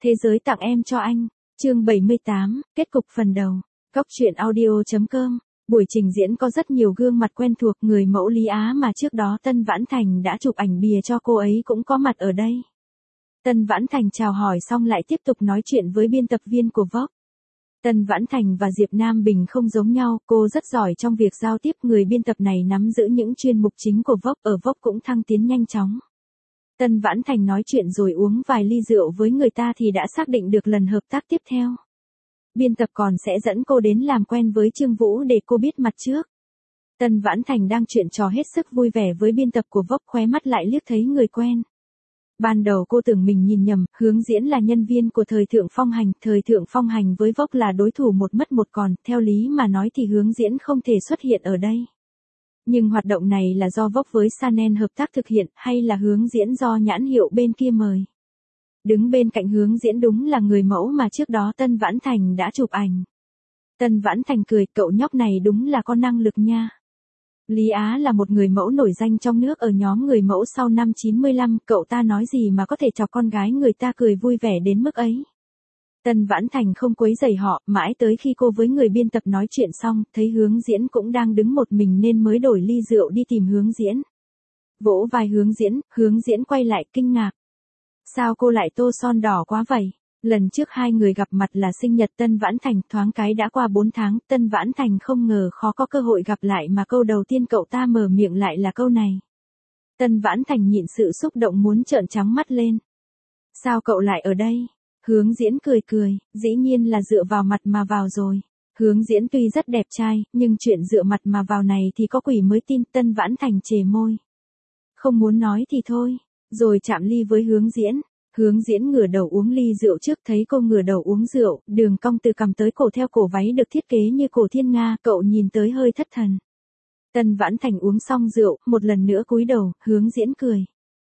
Thế giới tặng em cho anh. Chương 78, kết cục phần đầu. Góc truyện audio.com. Buổi trình diễn có rất nhiều gương mặt quen thuộc, người mẫu Lý Á mà trước đó Tân Vãn Thành đã chụp ảnh bìa cho cô ấy cũng có mặt ở đây. Tân Vãn Thành chào hỏi xong lại tiếp tục nói chuyện với biên tập viên của Vogue. Tân Vãn Thành và Diệp Nam Bình không giống nhau, cô rất giỏi trong việc giao tiếp, người biên tập này nắm giữ những chuyên mục chính của Vogue, ở Vogue cũng thăng tiến nhanh chóng. Tân Vãn Thành nói chuyện rồi uống vài ly rượu với người ta thì đã xác định được lần hợp tác tiếp theo. Biên tập còn sẽ dẫn cô đến làm quen với Trương Vũ để cô biết mặt trước. Tân Vãn Thành đang chuyện trò hết sức vui vẻ với biên tập của Vogue, khóe mắt lại liếc thấy người quen. Ban đầu cô tưởng mình nhìn nhầm, Hướng Diễn là nhân viên của Thời Thượng Phong Hành với Vogue là đối thủ một mất một còn, theo lý mà nói thì Hướng Diễn không thể xuất hiện ở đây. Nhưng hoạt động này là do Vogue với Chanel hợp tác thực hiện, hay là Hướng Diễn do nhãn hiệu bên kia mời? Đứng bên cạnh Hướng Diễn đúng là người mẫu mà trước đó Tân Vãn Thành đã chụp ảnh. Tân Vãn Thành cười, cậu nhóc này đúng là có năng lực nha. Lý Á là một người mẫu nổi danh trong nước ở nhóm người mẫu sau năm 95, cậu ta nói gì mà có thể chọc con gái người ta cười vui vẻ đến mức ấy. Tân Vãn Thành không quấy rầy họ, mãi tới khi cô với người biên tập nói chuyện xong, thấy Hướng Diễn cũng đang đứng một mình nên mới đổi ly rượu đi tìm Hướng Diễn. Vỗ vai Hướng Diễn quay lại kinh ngạc. Sao cô lại tô son đỏ quá vậy? Lần trước hai người gặp mặt là sinh nhật Tân Vãn Thành, thoáng cái đã qua 4 tháng, Tân Vãn Thành không ngờ khó có cơ hội gặp lại mà câu đầu tiên cậu ta mở miệng lại là câu này. Tân Vãn Thành nhịn sự xúc động muốn trợn trắng mắt lên. Sao cậu lại ở đây? Hướng Diễn cười, dĩ nhiên là dựa vào mặt mà vào rồi. Hướng Diễn tuy rất đẹp trai, nhưng chuyện dựa mặt mà vào này thì có quỷ mới tin. Tân Vãn Thành chề môi. Không muốn nói thì thôi, rồi chạm ly với Hướng Diễn. Hướng Diễn ngửa đầu uống ly rượu trước, thấy cô ngửa đầu uống rượu, đường cong từ cằm tới cổ theo cổ váy được thiết kế như cổ thiên nga, cậu nhìn tới hơi thất thần. Tân Vãn Thành uống xong rượu, một lần nữa cúi đầu, Hướng Diễn cười.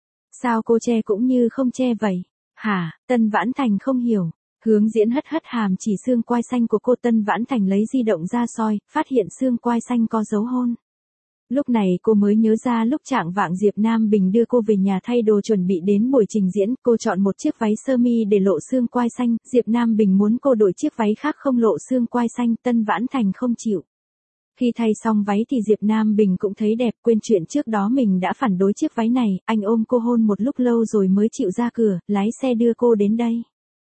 Sao cô che cũng như không che vậy? Hả? Tân Vãn Thành không hiểu. Hướng Diễn hất hàm chỉ xương quai xanh của cô. Tân Vãn Thành lấy di động ra soi, phát hiện xương quai xanh có dấu hôn. Lúc này cô mới nhớ ra lúc chạng vạng Diệp Nam Bình đưa cô về nhà thay đồ chuẩn bị đến buổi trình diễn, cô chọn một chiếc váy sơ mi để lộ xương quai xanh, Diệp Nam Bình muốn cô đổi chiếc váy khác không lộ xương quai xanh, Tân Vãn Thành không chịu. Khi thay xong váy thì Diệp Nam Bình cũng thấy đẹp, quên chuyện trước đó mình đã phản đối chiếc váy này, anh ôm cô hôn một lúc lâu rồi mới chịu ra cửa, lái xe đưa cô đến đây.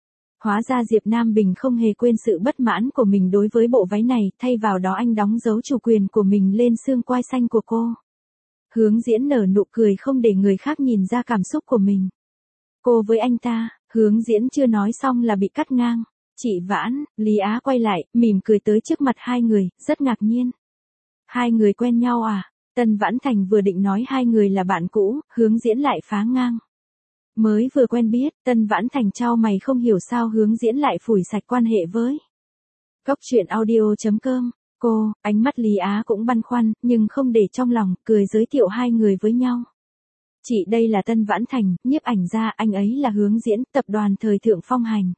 Hóa ra Diệp Nam Bình không hề quên sự bất mãn của mình đối với bộ váy này, thay vào đó anh đóng dấu chủ quyền của mình lên xương quai xanh của cô. Hướng Diễn nở nụ cười không để người khác nhìn ra cảm xúc của mình. Cô với anh ta, Hướng Diễn chưa nói xong là bị cắt ngang. Chị Vãn, Lý Á quay lại, mỉm cười tới trước mặt hai người, rất ngạc nhiên. Hai người quen nhau à? Tân Vãn Thành vừa định nói hai người là bạn cũ, Hướng Diễn lại phá ngang. Mới vừa quen biết, Tân Vãn Thành chau mày không hiểu sao Hướng Diễn lại phủi sạch quan hệ với. Góc truyện audio.com. Cô, ánh mắt Lý Á cũng băn khoăn, nhưng không để trong lòng, cười giới thiệu hai người với nhau. Chị đây là Tân Vãn Thành, nhiếp ảnh gia, anh ấy là Hướng Diễn, tập đoàn Thời Thượng Phong Hành.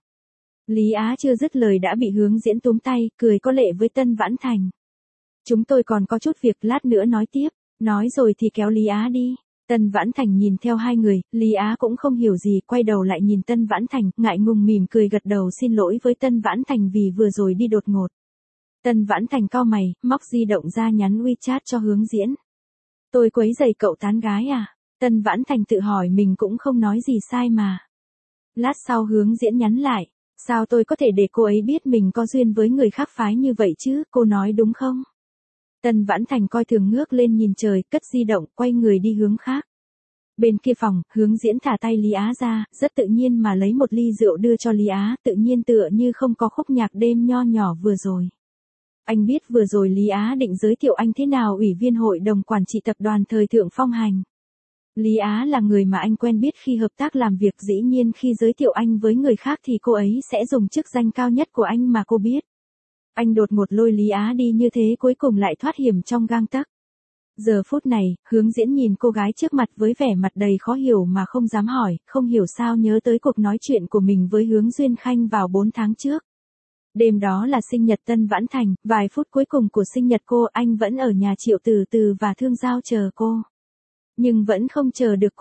Lý Á chưa dứt lời đã bị Hướng Diễn túm tay, cười có lệ với Tân Vãn Thành. Chúng tôi còn có chút việc, lát nữa nói tiếp. Nói rồi thì kéo Lý Á đi. Tân Vãn Thành nhìn theo hai người, Lý Á cũng không hiểu gì, quay đầu lại nhìn Tân Vãn Thành, ngại ngùng mỉm cười gật đầu xin lỗi với Tân Vãn Thành vì vừa rồi đi đột ngột. Tân Vãn Thành cau mày, móc di động ra nhắn WeChat cho Hướng Diễn. Tôi quấy rầy cậu tán gái à? Tân Vãn Thành tự hỏi mình cũng không nói gì sai mà. Lát sau Hướng Diễn nhắn lại, sao tôi có thể để cô ấy biết mình có duyên với người khác phái như vậy chứ, cô nói đúng không? Tân Vãn Thành coi thường ngước lên nhìn trời, cất di động, quay người đi hướng khác. Bên kia phòng, Hướng Diễn thả tay Lý Á ra, rất tự nhiên mà lấy một ly rượu đưa cho Lý Á, tự nhiên tựa như không có khúc nhạc đêm nho nhỏ vừa rồi. Anh biết vừa rồi Lý Á định giới thiệu anh thế nào, ủy viên hội đồng quản trị tập đoàn Thời Thượng Phong Hành. Lý Á là người mà anh quen biết khi hợp tác làm việc, dĩ nhiên khi giới thiệu anh với người khác thì cô ấy sẽ dùng chức danh cao nhất của anh mà cô biết. Anh đột ngột lôi Lý Á đi như thế cuối cùng lại thoát hiểm trong gang tấc. Giờ phút này, Hướng Diễn nhìn cô gái trước mặt với vẻ mặt đầy khó hiểu mà không dám hỏi, không hiểu sao nhớ tới cuộc nói chuyện của mình với Hướng Duyên Khanh vào 4 tháng trước. Đêm đó là sinh nhật Tân Vãn Thành, vài phút cuối cùng của sinh nhật cô, anh vẫn ở nhà Triệu Từ Từ và Thương Giao chờ cô. Nhưng vẫn không chờ được cô.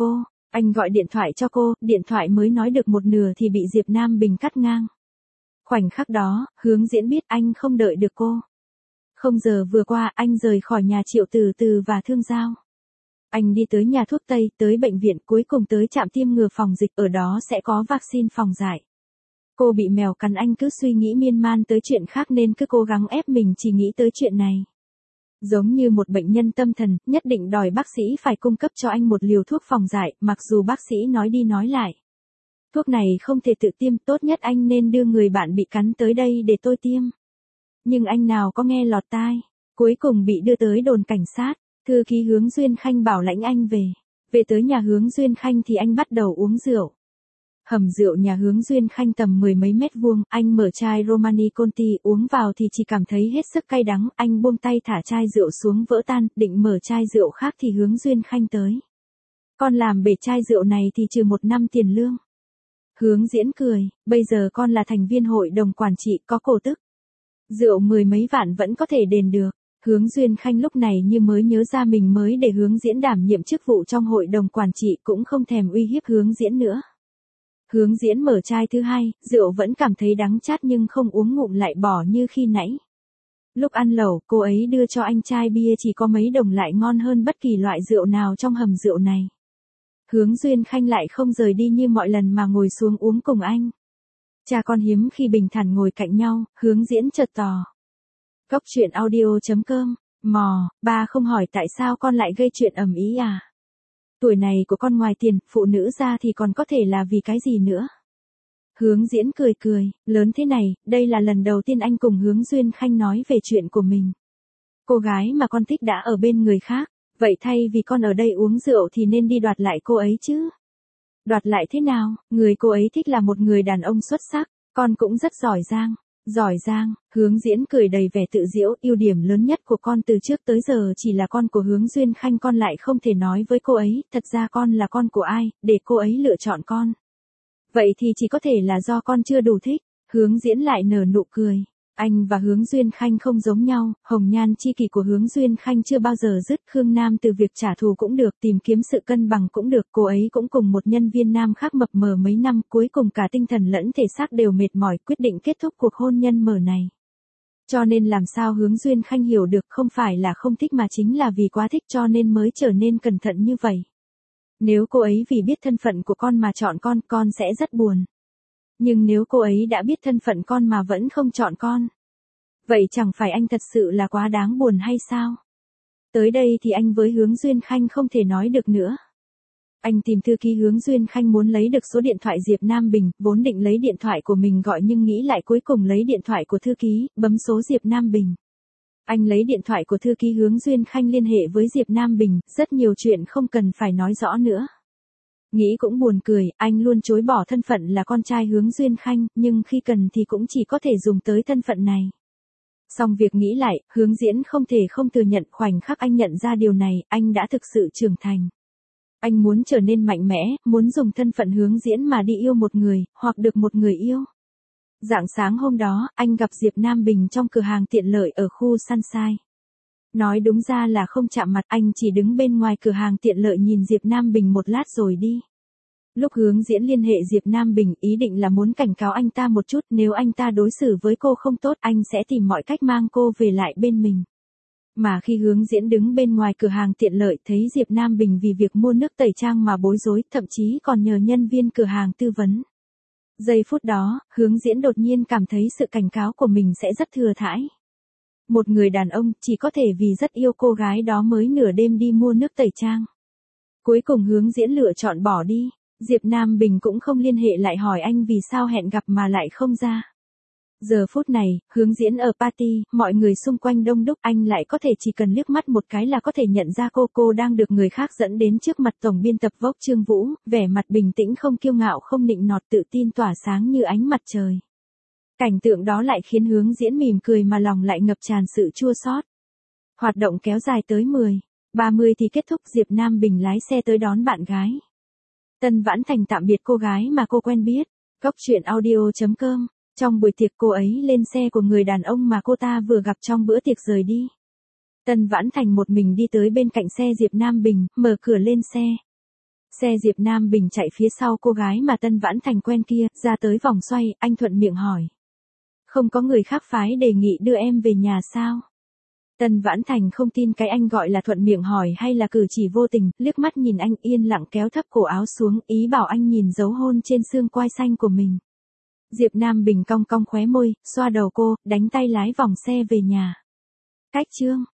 Anh gọi điện thoại cho cô, điện thoại mới nói được một nửa thì bị Diệp Nam Bình cắt ngang. Khoảnh khắc đó, Hướng Diễn biết anh không đợi được cô. Không giờ vừa qua, anh rời khỏi nhà Triệu Từ Từ và Thương Giao. Anh đi tới nhà thuốc Tây, tới bệnh viện, cuối cùng tới trạm tiêm ngừa phòng dịch, ở đó sẽ có vaccine phòng dại. Cô bị mèo cắn, anh cứ suy nghĩ miên man tới chuyện khác nên cứ cố gắng ép mình chỉ nghĩ tới chuyện này. Giống như một bệnh nhân tâm thần, nhất định đòi bác sĩ phải cung cấp cho anh một liều thuốc phòng dại, mặc dù bác sĩ nói đi nói lại. Thuốc này không thể tự tiêm, tốt nhất anh nên đưa người bạn bị cắn tới đây để tôi tiêm. Nhưng anh nào có nghe lọt tai, cuối cùng bị đưa tới đồn cảnh sát, thư ký Hướng Duyên Khanh bảo lãnh anh về. Về tới nhà Hướng Duyên Khanh thì anh bắt đầu uống rượu. Hầm rượu nhà Hướng Duyên Khanh tầm 10 mấy mét vuông, anh mở chai Romani Conti uống vào thì chỉ cảm thấy hết sức cay đắng, anh buông tay thả chai rượu xuống vỡ tan, định mở chai rượu khác thì Hướng Duyên Khanh tới. Con làm bể chai rượu này thì trừ 1 năm tiền lương. Hướng Diễn cười, bây giờ con là thành viên hội đồng quản trị, có cổ tức. Rượu 10 mấy vạn vẫn có thể đền được. Hướng Duyên Khanh lúc này như mới nhớ ra mình mới để Hướng Diễn đảm nhiệm chức vụ trong hội đồng quản trị, cũng không thèm uy hiếp Hướng Diễn nữa. Hướng Diễn mở chai thứ hai, rượu vẫn cảm thấy đắng chát nhưng không uống ngụm lại bỏ như khi nãy. Lúc ăn lẩu, cô ấy đưa cho anh chai bia chỉ có mấy đồng lại ngon hơn bất kỳ loại rượu nào trong hầm rượu này. Hướng Duyên Khanh lại không rời đi như mọi lần mà ngồi xuống uống cùng anh. Cha con hiếm khi bình thản ngồi cạnh nhau, Hướng Diễn chợt tò. Cốc truyện audio.com, ba không hỏi tại sao con lại gây chuyện ầm ĩ à? Tuổi này của con ngoài tiền, phụ nữ ra thì còn có thể là vì cái gì nữa? Hướng Diễn cười cười, lớn thế này, đây là lần đầu tiên anh cùng Hướng Duyên Khanh nói về chuyện của mình. Cô gái mà con thích đã ở bên người khác, vậy thay vì con ở đây uống rượu thì nên đi đoạt lại cô ấy chứ. Đoạt lại thế nào, người cô ấy thích là một người đàn ông xuất sắc, con cũng rất giỏi giang. Giỏi giang, Hướng Diễn cười đầy vẻ tự giễu, ưu điểm lớn nhất của con từ trước tới giờ chỉ là con của Hướng Duyên Khanh, con lại không thể nói với cô ấy, thật ra con là con của ai, để cô ấy lựa chọn con. Vậy thì chỉ có thể là do con chưa đủ thích. Hướng Diễn lại nở nụ cười. Anh và Hướng Duyên Khanh không giống nhau, hồng nhan chi kỷ của Hướng Duyên Khanh chưa bao giờ dứt, Khương Nam từ việc trả thù cũng được, tìm kiếm sự cân bằng cũng được, cô ấy cũng cùng một nhân viên nam khác mập mờ mấy năm, cuối cùng cả tinh thần lẫn thể xác đều mệt mỏi, quyết định kết thúc cuộc hôn nhân mờ này. Cho nên làm sao Hướng Duyên Khanh hiểu được, không phải là không thích mà chính là vì quá thích cho nên mới trở nên cẩn thận như vậy. Nếu cô ấy vì biết thân phận của con mà chọn con sẽ rất buồn. Nhưng nếu cô ấy đã biết thân phận con mà vẫn không chọn con, vậy chẳng phải anh thật sự là quá đáng buồn hay sao? Tới đây thì anh với Hướng Duyên Khanh không thể nói được nữa. Anh tìm thư ký Hướng Duyên Khanh muốn lấy được số điện thoại Diệp Nam Bình, vốn định lấy điện thoại của mình gọi nhưng nghĩ lại cuối cùng lấy điện thoại của thư ký, bấm số Diệp Nam Bình. Anh lấy điện thoại của thư ký Hướng Duyên Khanh liên hệ với Diệp Nam Bình, rất nhiều chuyện không cần phải nói rõ nữa. Nghĩ cũng buồn cười, anh luôn chối bỏ thân phận là con trai Hướng Duyên Khanh, nhưng khi cần thì cũng chỉ có thể dùng tới thân phận này. Xong việc nghĩ lại, Hướng Diễn không thể không thừa nhận, khoảnh khắc anh nhận ra điều này, anh đã thực sự trưởng thành. Anh muốn trở nên mạnh mẽ, muốn dùng thân phận Hướng Diễn mà đi yêu một người, hoặc được một người yêu. Rạng sáng hôm đó, anh gặp Diệp Nam Bình trong cửa hàng tiện lợi ở khu Sunshine. Nói đúng ra là không chạm mặt, anh chỉ đứng bên ngoài cửa hàng tiện lợi nhìn Diệp Nam Bình một lát rồi đi. Lúc Hướng Diễn liên hệ Diệp Nam Bình, ý định là muốn cảnh cáo anh ta một chút, nếu anh ta đối xử với cô không tốt, anh sẽ tìm mọi cách mang cô về lại bên mình. Mà khi Hướng Diễn đứng bên ngoài cửa hàng tiện lợi thấy Diệp Nam Bình vì việc mua nước tẩy trang mà bối rối, thậm chí còn nhờ nhân viên cửa hàng tư vấn. Giây phút đó, Hướng Diễn đột nhiên cảm thấy sự cảnh cáo của mình sẽ rất thừa thãi. Một người đàn ông chỉ có thể vì rất yêu cô gái đó mới nửa đêm đi mua nước tẩy trang. Cuối cùng Hướng Diễn lựa chọn bỏ đi. Diệp Nam Bình cũng không liên hệ lại hỏi anh vì sao hẹn gặp mà lại không ra. Giờ phút này, Hướng Diễn ở party, mọi người xung quanh đông đúc, anh lại có thể chỉ cần liếc mắt một cái là có thể nhận ra cô đang được người khác dẫn đến trước mặt tổng biên tập Vogue Trương Vũ, vẻ mặt bình tĩnh không kiêu ngạo không nịnh nọt, tự tin tỏa sáng như ánh mặt trời. Cảnh tượng đó lại khiến Hướng Diễn mỉm cười mà lòng lại ngập tràn sự chua xót. Hoạt động kéo dài tới 10:30 thì kết thúc, Diệp Nam Bình lái xe tới đón bạn gái. Tân Vãn Thành tạm biệt cô gái mà cô quen biết. Cốc truyện audio.com. Trong buổi tiệc cô ấy lên xe của người đàn ông mà cô ta vừa gặp trong bữa tiệc rời đi. Tân Vãn Thành một mình đi tới bên cạnh xe Diệp Nam Bình, mở cửa lên xe. Xe Diệp Nam Bình chạy phía sau cô gái mà Tân Vãn Thành quen kia, ra tới vòng xoay, anh thuận miệng hỏi. Không có người khác phái đề nghị đưa em về nhà sao? Tân Vãn Thành không tin cái anh gọi là thuận miệng hỏi hay là cử chỉ vô tình, liếc mắt nhìn anh yên lặng kéo thấp cổ áo xuống, ý bảo anh nhìn dấu hôn trên xương quai xanh của mình. Diệp Nam Bình cong cong khóe môi, xoa đầu cô, đánh tay lái vòng xe về nhà. Cách chương